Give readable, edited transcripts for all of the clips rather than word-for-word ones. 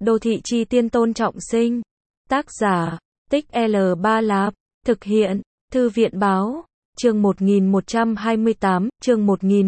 Đô thị chi tiên Tôn Trọng Sinh. Tác giả, Tích L Ba Lạp. Thực hiện, Thư viện Báo. Chương 1128, chương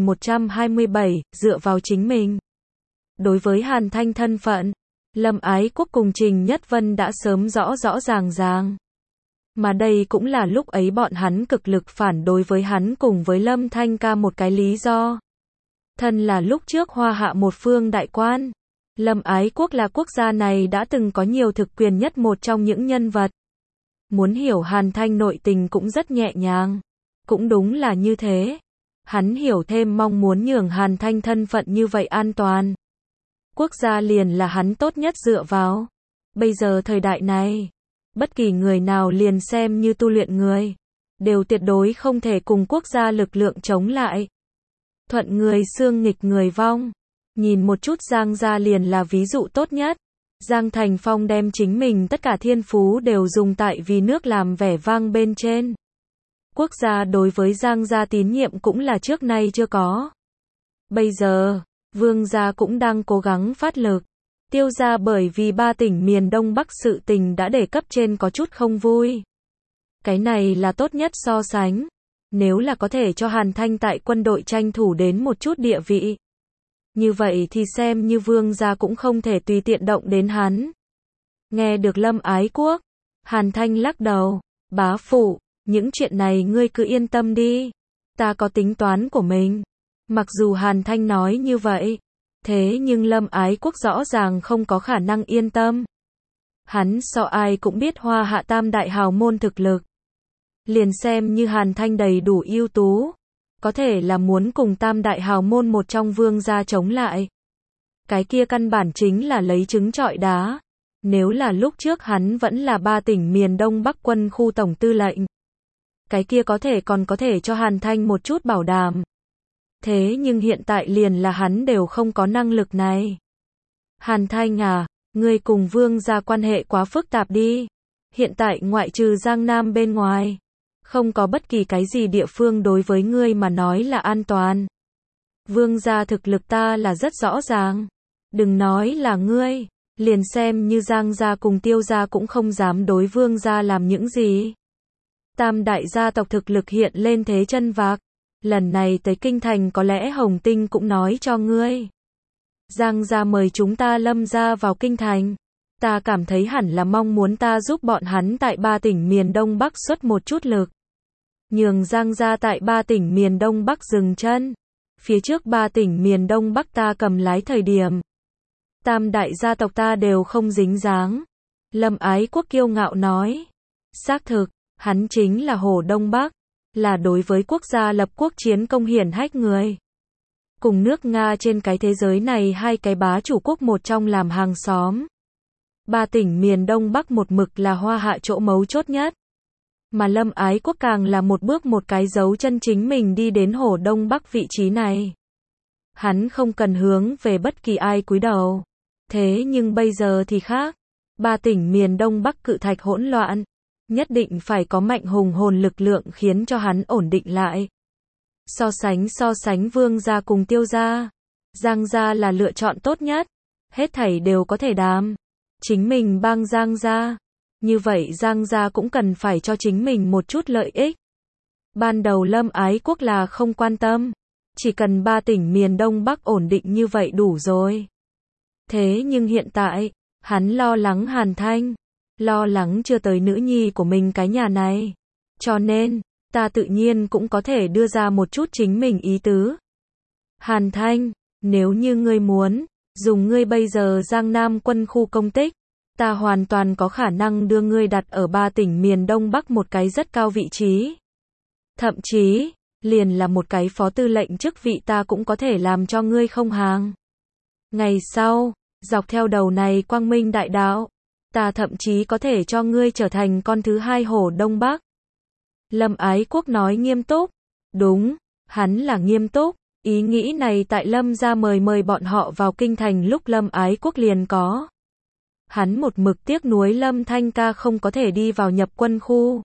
1127, dựa vào chính mình. Đối với Hàn Thanh thân phận, Lâm Ái Quốc cùng Trình Nhất Vân đã sớm rõ ràng. Mà đây cũng là lúc ấy bọn hắn cực lực phản đối với hắn cùng với Lâm Thanh ca một cái lý do. Thân là lúc trước Hoa Hạ một phương đại quan, Lâm Ái Quốc là quốc gia này đã từng có nhiều thực quyền nhất một trong những nhân vật. Muốn hiểu Hàn Thanh nội tình cũng rất nhẹ nhàng. Cũng đúng là như thế. Hắn hiểu thêm mong muốn nhường Hàn Thanh thân phận như vậy an toàn. Quốc gia liền là hắn tốt nhất dựa vào. Bây giờ thời đại này, bất kỳ người nào liền xem như tu luyện người, đều tuyệt đối không thể cùng quốc gia lực lượng chống lại. Thuận người xương nghịch người vong. Nhìn một chút Giang gia liền là ví dụ tốt nhất. Giang Thành Phong đem chính mình tất cả thiên phú đều dùng tại vì nước làm vẻ vang bên trên. Quốc gia đối với Giang gia tín nhiệm cũng là trước nay chưa có. Bây giờ, Vương gia cũng đang cố gắng phát lực. Tiêu gia bởi vì 3 tỉnh miền Đông Bắc sự tình đã để cấp trên có chút không vui. Cái này là tốt nhất so sánh. Nếu là có thể cho Hàn Thanh tại quân đội tranh thủ đến một chút địa vị, như vậy thì xem như Vương gia cũng không thể tùy tiện động đến hắn. Nghe được Lâm Ái Quốc, Hàn Thanh lắc đầu, bá phụ, những chuyện này ngươi cứ yên tâm đi. Ta có tính toán của mình. Mặc dù Hàn Thanh nói như vậy, thế nhưng Lâm Ái Quốc rõ ràng không có khả năng yên tâm. Hắn so ai cũng biết Hoa Hạ tam đại hào môn thực lực. Liền xem như Hàn Thanh đầy đủ ưu tú, có thể là muốn cùng tam đại hào môn một trong Vương gia chống lại. Cái kia căn bản chính là lấy trứng trọi đá. Nếu là lúc trước hắn vẫn là 3 tỉnh miền Đông Bắc quân khu tổng tư lệnh, cái kia có thể cho Hàn Thanh một chút bảo đảm. Thế nhưng hiện tại liền là hắn đều không có năng lực này. Hàn Thanh à, ngươi cùng Vương gia quan hệ quá phức tạp đi. Hiện tại ngoại trừ Giang Nam bên ngoài, không có bất kỳ cái gì địa phương đối với ngươi mà nói là an toàn. Vương gia thực lực ta là rất rõ ràng. Đừng nói là ngươi, liền xem như Giang gia cùng Tiêu gia cũng không dám đối Vương gia làm những gì. Tam đại gia tộc thực lực hiện lên thế chân vạc. Lần này tới kinh thành có lẽ Hồng Tinh cũng nói cho ngươi. Giang gia mời chúng ta Lâm gia vào kinh thành. Ta cảm thấy hẳn là mong muốn ta giúp bọn hắn tại 3 tỉnh miền Đông Bắc xuất một chút lực. Nhường Giang gia tại 3 tỉnh miền Đông Bắc dừng chân. Phía trước 3 tỉnh miền Đông Bắc ta cầm lái thời điểm, tam đại gia tộc ta đều không dính dáng. Lâm Ái Quốc kiêu ngạo nói. Xác thực, hắn chính là Hồ Đông Bắc, là đối với quốc gia lập quốc chiến công hiển hách người. Cùng nước Nga trên cái thế giới này 2 cái bá chủ quốc một trong làm hàng xóm. 3 tỉnh miền Đông Bắc một mực là Hoa Hạ chỗ mấu chốt nhất. Mà Lâm Ái Quốc càng là một bước một cái dấu chân chính mình đi đến Hồ Đông Bắc vị trí này. Hắn không cần hướng về bất kỳ ai cúi đầu. Thế nhưng bây giờ thì khác. 3 tỉnh miền Đông Bắc cự thạch hỗn loạn. Nhất định phải có mạnh hùng hồn lực lượng khiến cho hắn ổn định lại. So sánh Vương gia cùng Tiêu gia, Giang gia là lựa chọn tốt nhất. Hết thảy đều có thể đàm. Chính mình bang Giang gia. Như vậy Giang gia cũng cần phải cho chính mình một chút lợi ích. Ban đầu Lâm Ái Quốc là không quan tâm. Chỉ cần 3 tỉnh miền Đông Bắc ổn định như vậy đủ rồi. Thế nhưng hiện tại, hắn lo lắng Hàn Thanh. Lo lắng chưa tới nữ nhi của mình cái nhà này. Cho nên, ta tự nhiên cũng có thể đưa ra một chút chính mình ý tứ. Hàn Thanh, nếu như ngươi muốn, dùng ngươi bây giờ Giang Nam quân khu công tích, ta hoàn toàn có khả năng đưa ngươi đặt ở 3 tỉnh miền Đông Bắc một cái rất cao vị trí. Thậm chí, liền là một cái phó tư lệnh chức vị ta cũng có thể làm cho ngươi không hàng. Ngày sau, dọc theo đầu này quang minh đại đạo, ta thậm chí có thể cho ngươi trở thành con thứ 2 Hồ Đông Bắc. Lâm Ái Quốc nói nghiêm túc. Đúng, hắn là nghiêm túc. Ý nghĩ này tại Lâm gia mời bọn họ vào kinh thành lúc Lâm Ái Quốc liền có. Hắn một mực tiếc nuối Lâm Thanh ca không có thể đi vào nhập quân khu.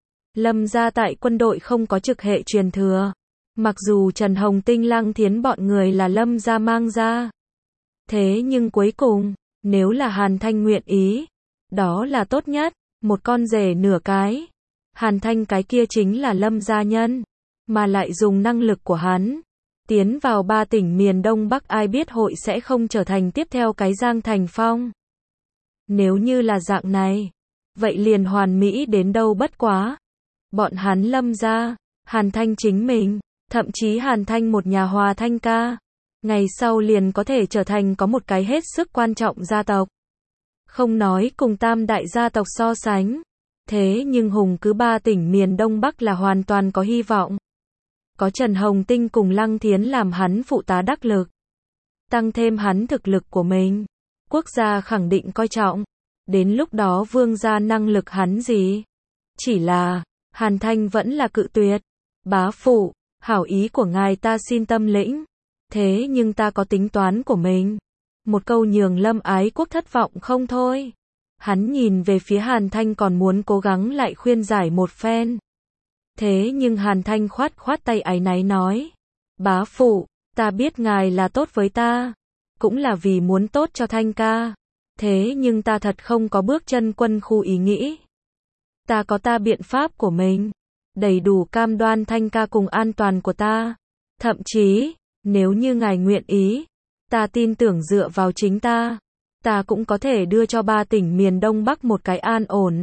Lâm gia tại quân đội không có trực hệ truyền thừa. Mặc dù Trần Hồng Tinh Lăng Thiến bọn người là Lâm gia mang ra. Thế nhưng cuối cùng, Nếu là Hàn Thanh nguyện ý, đó là tốt nhất, một con rể nửa cái. Hàn Thanh cái kia chính là Lâm gia nhân, mà lại dùng năng lực của hắn, tiến vào 3 tỉnh miền Đông Bắc ai biết hội sẽ không trở thành tiếp theo cái Giang Thành Phong. Nếu như là dạng này, vậy liền hoàn mỹ đến đâu bất quá. Bọn hắn Lâm gia, Hàn Thanh chính mình, thậm chí Hàn Thanh một nhà Hòa Thanh ca, ngày sau liền có thể trở thành có một cái hết sức quan trọng gia tộc. Không nói cùng tam đại gia tộc so sánh, thế nhưng hùng cứ 3 tỉnh miền Đông Bắc là hoàn toàn có hy vọng. Có Trần Hồng Tinh cùng Lăng Thiến làm hắn phụ tá đắc lực, tăng thêm hắn thực lực của mình, quốc gia khẳng định coi trọng. Đến lúc đó vương gia năng lực hắn gì? Chỉ là, Hàn Thanh vẫn là cự tuyệt. Bá phụ, hảo ý của ngài ta xin tâm lĩnh. Thế nhưng ta có tính toán của mình. Một câu nhường Lâm Ái Quốc thất vọng không thôi. Hắn nhìn về phía Hàn Thanh còn muốn cố gắng lại khuyên giải một phen. Thế nhưng Hàn Thanh khoát khoát tay áy náy nói. Bá phụ, ta biết ngài là tốt với ta. Cũng là vì muốn tốt cho Thanh ca. Thế nhưng ta thật không có bước chân quân khu ý nghĩ. Ta có ta biện pháp của mình. Đầy đủ cam đoan Thanh ca cùng an toàn của ta. Thậm chí, nếu như ngài nguyện ý, ta tin tưởng dựa vào chính ta cũng có thể đưa cho 3 tỉnh miền Đông Bắc một cái an ổn.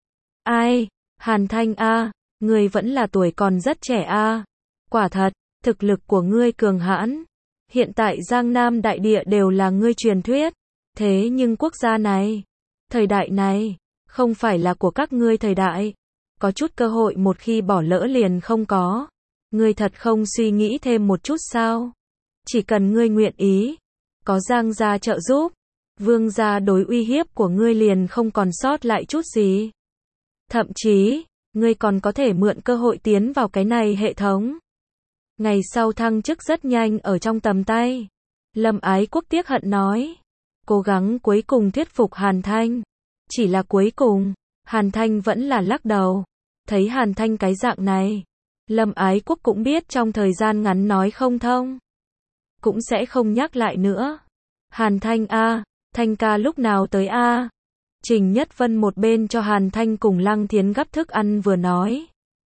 Ai? Hàn Thanh a, ngươi vẫn là tuổi còn rất trẻ a. Quả thật, thực lực của ngươi cường hãn. Hiện tại Giang Nam đại địa đều là ngươi truyền thuyết. Thế nhưng quốc gia này, thời đại này, không phải là của các ngươi thời đại. Có chút cơ hội một khi bỏ lỡ liền không có. Ngươi thật không suy nghĩ thêm một chút sao? Chỉ cần ngươi nguyện ý, có Giang gia trợ giúp, vương gia đối uy hiếp của ngươi liền không còn sót lại chút gì. Thậm chí, ngươi còn có thể mượn cơ hội tiến vào cái này hệ thống. Ngày sau thăng chức rất nhanh ở trong tầm tay. Lâm Ái Quốc tiếc hận nói. Cố gắng cuối cùng thuyết phục Hàn Thanh. Chỉ là cuối cùng, Hàn Thanh vẫn là lắc đầu. Thấy Hàn Thanh cái dạng này, Lâm Ái Quốc cũng biết trong thời gian ngắn nói không thông. Cũng sẽ không nhắc lại nữa. Hàn Thanh a, Thanh ca lúc nào tới a? Trình Nhất Vân một bên cho Hàn Thanh cùng Lăng Thiến gắp thức ăn vừa nói.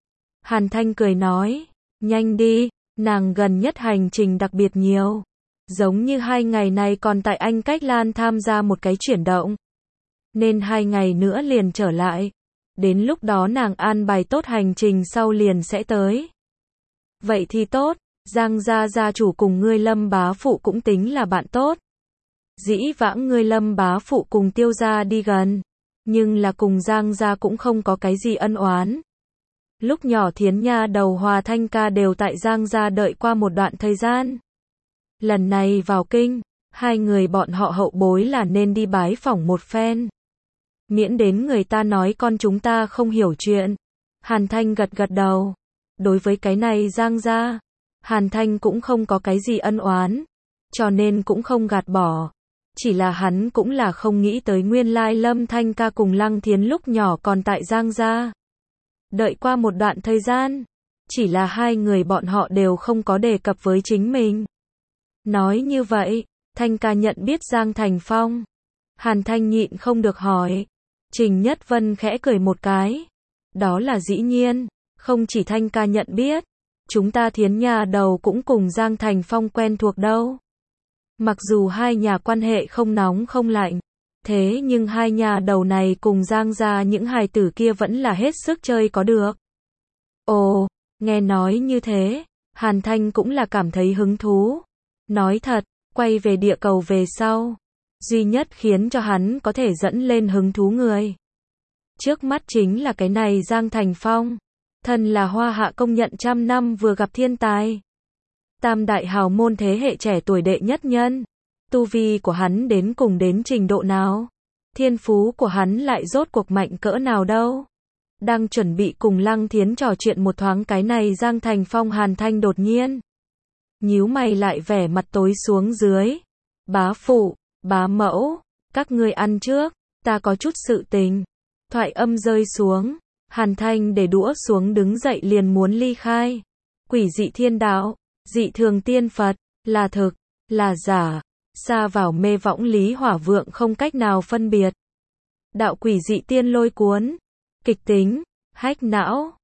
Hàn Thanh cười nói, nhanh đi, nàng gần nhất hành trình đặc biệt nhiều. Giống như 2 ngày này còn tại Anh Cách Lan tham gia một cái chuyển động. Nên 2 ngày nữa liền trở lại. Đến lúc đó nàng an bài tốt hành trình sau liền sẽ tới. Vậy thì tốt, Giang gia gia chủ cùng ngươi Lâm bá phụ cũng tính là bạn tốt. Dĩ vãng ngươi Lâm bá phụ cùng Tiêu gia đi gần, nhưng là cùng Giang gia cũng không có cái gì ân oán. Lúc nhỏ Thiến Nha đầu Hòa Thanh ca đều tại Giang gia đợi qua một đoạn thời gian. Lần này vào kinh, 2 người bọn họ hậu bối là nên đi bái phỏng một phen. Miễn đến người ta nói con chúng ta không hiểu chuyện. Hàn Thanh gật gật đầu. Đối với cái này Giang gia, Hàn Thanh cũng không có cái gì ân oán, cho nên cũng không gạt bỏ. Chỉ là hắn cũng là không nghĩ tới nguyên lai Lâm Thanh ca cùng Lăng Thiến lúc nhỏ còn tại Giang gia. Đợi qua một đoạn thời gian, chỉ là 2 người bọn họ đều không có đề cập với chính mình. Nói như vậy, Thanh ca nhận biết Giang Thành Phong. Hàn Thanh nhịn không được hỏi. Trình Nhất Vân khẽ cười một cái. Đó là dĩ nhiên, không chỉ Thanh ca nhận biết, chúng ta Thiến nhà đầu cũng cùng Giang Thành Phong quen thuộc đâu. Mặc dù 2 nhà quan hệ không nóng không lạnh, thế nhưng 2 nhà đầu này cùng Giang gia những hài tử kia vẫn là hết sức chơi có được. Ồ, nghe nói như thế, Hàn Thanh cũng là cảm thấy hứng thú. Nói thật, quay về địa cầu về sau, duy nhất khiến cho hắn có thể dẫn lên hứng thú người. Trước mắt chính là cái này Giang Thành Phong. Thân là Hoa Hạ công nhận trăm năm vừa gặp thiên tài. Tam đại hào môn thế hệ trẻ tuổi đệ nhất nhân. Tu vi của hắn đến cùng đến trình độ nào? Thiên phú của hắn lại rốt cuộc mạnh cỡ nào đâu? Đang chuẩn bị cùng Lăng Thiến trò chuyện một thoáng cái này Giang Thành Phong Hàn Thanh đột nhiên nhíu mày lại vẻ mặt tối xuống dưới. Bá phụ, bá mẫu, các ngươi ăn trước, ta có chút sự tình. Thoại âm rơi xuống, Hàn Thanh để đũa xuống đứng dậy liền muốn ly khai. Quỷ dị thiên đạo, dị thường tiên Phật, là thực, là giả, Sa vào mê võng Lý Hỏa Vượng không cách nào phân biệt. Đạo quỷ dị tiên lôi cuốn. Kịch tính, hack não.